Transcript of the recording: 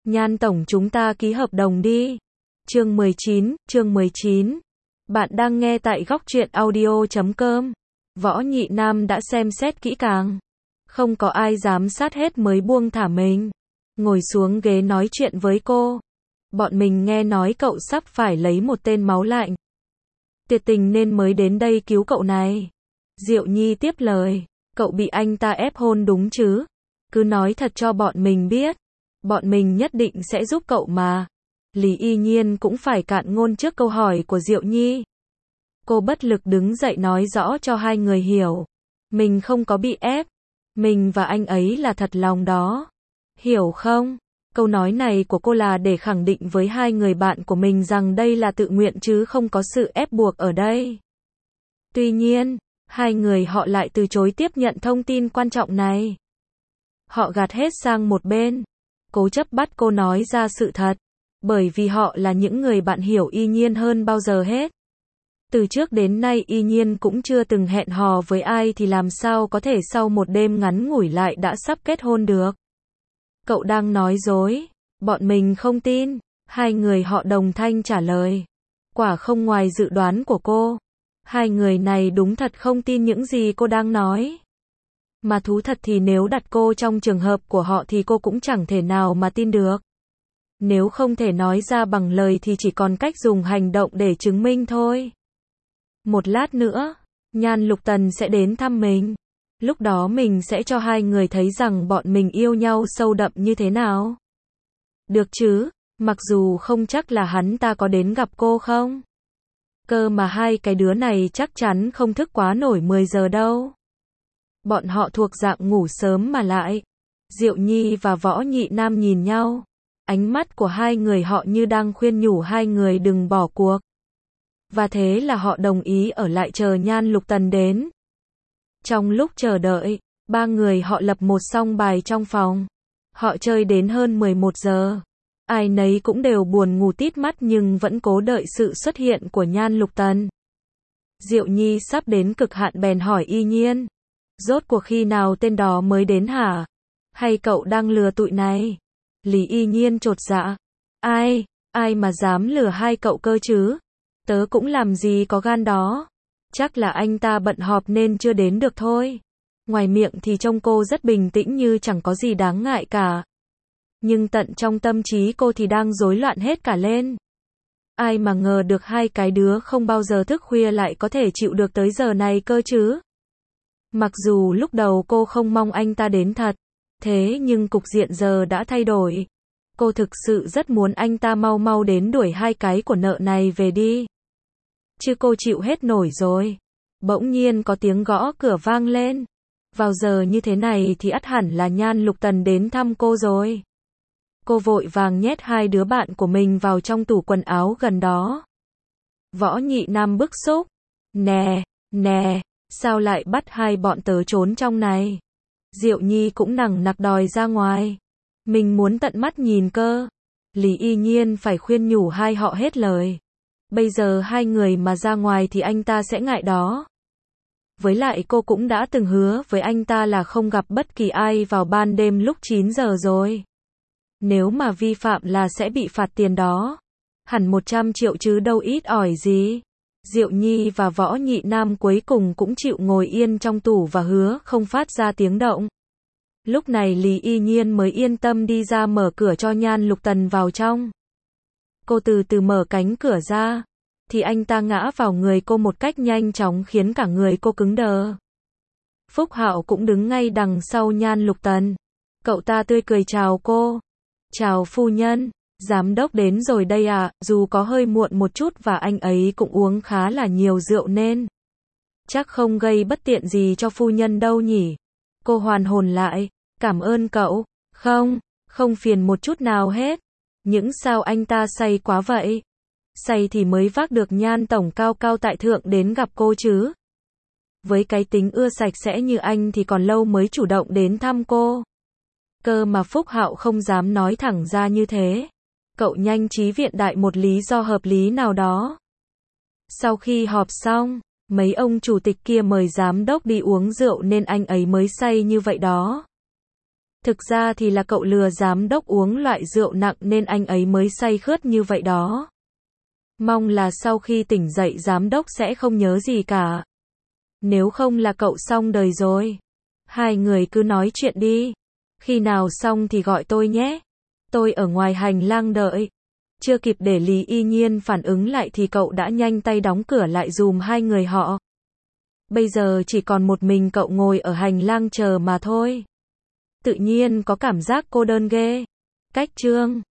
Nhan tổng chúng ta ký hợp đồng đi. Chương 19. Bạn đang nghe tại góc truyện audio.com. Võ Nhị Nam đã xem xét kỹ càng. Không có ai giám sát hết mới buông thả mình. Ngồi xuống ghế nói chuyện với cô. Bọn mình nghe nói cậu sắp phải lấy một tên máu lạnh. Tuyệt tình nên mới đến đây cứu cậu này. Diệu Nhi tiếp lời. Cậu bị anh ta ép hôn đúng chứ? Cứ nói thật cho bọn mình biết. Bọn mình nhất định sẽ giúp cậu mà. Lý Y Nhiên cũng phải cạn ngôn trước câu hỏi của Diệu Nhi. Cô bất lực đứng dậy nói rõ cho hai người hiểu. Mình không có bị ép. Mình và anh ấy là thật lòng đó. Hiểu không? Câu nói này của cô là để khẳng định với hai người bạn của mình rằng đây là tự nguyện chứ không có sự ép buộc ở đây. Tuy nhiên, hai người họ lại từ chối tiếp nhận thông tin quan trọng này. Họ gạt hết sang một bên. Cố chấp bắt cô nói ra sự thật. Bởi vì họ là những người bạn hiểu Y Nhiên hơn bao giờ hết. Từ trước đến nay Y Nhiên cũng chưa từng hẹn hò với ai thì làm sao có thể sau một đêm ngắn ngủi lại đã sắp kết hôn được. Cậu đang nói dối. Bọn mình không tin. Hai người họ đồng thanh trả lời. Quả không ngoài dự đoán của cô. Hai người này đúng thật không tin những gì cô đang nói. Mà thú thật thì nếu đặt cô trong trường hợp của họ thì cô cũng chẳng thể nào mà tin được. Nếu không thể nói ra bằng lời thì chỉ còn cách dùng hành động để chứng minh thôi. Một lát nữa, Nhan Lục Tần sẽ đến thăm mình. Lúc đó mình sẽ cho hai người thấy rằng bọn mình yêu nhau sâu đậm như thế nào. Được chứ, mặc dù không chắc là hắn ta có đến gặp cô không. Cơ mà hai cái đứa này chắc chắn không thức quá nổi 10 giờ đâu. Bọn họ thuộc dạng ngủ sớm mà lại. Diệu Nhi và Võ Nhị Nam nhìn nhau. Ánh mắt của hai người họ như đang khuyên nhủ hai người đừng bỏ cuộc. Và thế là họ đồng ý ở lại chờ Nhan Lục Tần đến. Trong lúc chờ đợi, ba người họ lập một song bài trong phòng. Họ chơi đến hơn 11 giờ. Ai nấy cũng đều buồn ngủ tít mắt nhưng vẫn cố đợi sự xuất hiện của Nhan Lục Tần. Diệu Nhi sắp đến cực hạn bèn hỏi Y Nhiên. Rốt cuộc khi nào tên đó mới đến hả? Hay cậu đang lừa tụi này? Lý Y Nhiên chột dạ. Ai mà dám lừa hai cậu cơ chứ? Tớ cũng làm gì có gan đó. Chắc là anh ta bận họp nên chưa đến được thôi. Ngoài miệng thì trông cô rất bình tĩnh như chẳng có gì đáng ngại cả. Nhưng tận trong tâm trí cô thì đang rối loạn hết cả lên. Ai mà ngờ được hai cái đứa không bao giờ thức khuya lại có thể chịu được tới giờ này cơ chứ? Mặc dù lúc đầu cô không mong anh ta đến thật. Thế nhưng cục diện giờ đã thay đổi. Cô thực sự rất muốn anh ta mau mau đến đuổi hai cái của nợ này về đi. Chứ cô chịu hết nổi rồi. Bỗng nhiên có tiếng gõ cửa vang lên. Vào giờ như thế này thì ắt hẳn là Nhan Lục Tần đến thăm cô rồi. Cô vội vàng nhét hai đứa bạn của mình vào trong tủ quần áo gần đó. Võ Nhị Nam bức xúc. Nè, sao lại bắt hai bọn tớ trốn trong này? Diệu Nhi cũng nằng nặc đòi ra ngoài. Mình muốn tận mắt nhìn cơ. Lý Y Nhiên phải khuyên nhủ hai họ hết lời. Bây giờ hai người mà ra ngoài thì anh ta sẽ ngại đó. Với lại cô cũng đã từng hứa với anh ta là không gặp bất kỳ ai vào ban đêm lúc 9 giờ rồi. Nếu mà vi phạm là sẽ bị phạt tiền đó. Hẳn 100 triệu chứ đâu ít ỏi gì. Diệu Nhi và Võ Nhị Nam cuối cùng cũng chịu ngồi yên trong tủ và hứa không phát ra tiếng động. Lúc này Lý Y Nhiên mới yên tâm đi ra mở cửa cho Nhan Lục Tần vào trong. Cô từ từ mở cánh cửa ra. Thì anh ta ngã vào người cô một cách nhanh chóng khiến cả người cô cứng đờ. Phúc Hạo cũng đứng ngay đằng sau Nhan Lục Tần. Cậu ta tươi cười chào cô. Chào phu nhân. Giám đốc đến rồi đây à, dù có hơi muộn một chút và anh ấy cũng uống khá là nhiều rượu nên chắc không gây bất tiện gì cho phu nhân đâu nhỉ. Cô hoàn hồn lại. Cảm ơn cậu. Không phiền một chút nào hết. Những sao anh ta say quá vậy? Say thì mới vác được Nhan tổng cao cao tại thượng đến gặp cô chứ. Với cái tính ưa sạch sẽ như anh thì còn lâu mới chủ động đến thăm cô. Cơ mà Phúc Hạo không dám nói thẳng ra như thế. Cậu nhanh trí viện đại một lý do hợp lý nào đó. Sau khi họp xong, mấy ông chủ tịch kia mời giám đốc đi uống rượu nên anh ấy mới say như vậy đó. Thực ra thì là cậu lừa giám đốc uống loại rượu nặng nên anh ấy mới say khướt như vậy đó. Mong là sau khi tỉnh dậy giám đốc sẽ không nhớ gì cả. Nếu không là cậu xong đời rồi. Hai người cứ nói chuyện đi. Khi nào xong thì gọi tôi nhé. Tôi ở ngoài hành lang đợi. Chưa kịp để Lý Y Nhiên phản ứng lại thì cậu đã nhanh tay đóng cửa lại giùm hai người họ. Bây giờ chỉ còn một mình cậu ngồi ở hành lang chờ mà thôi. Tự nhiên có cảm giác cô đơn ghê. Cách chương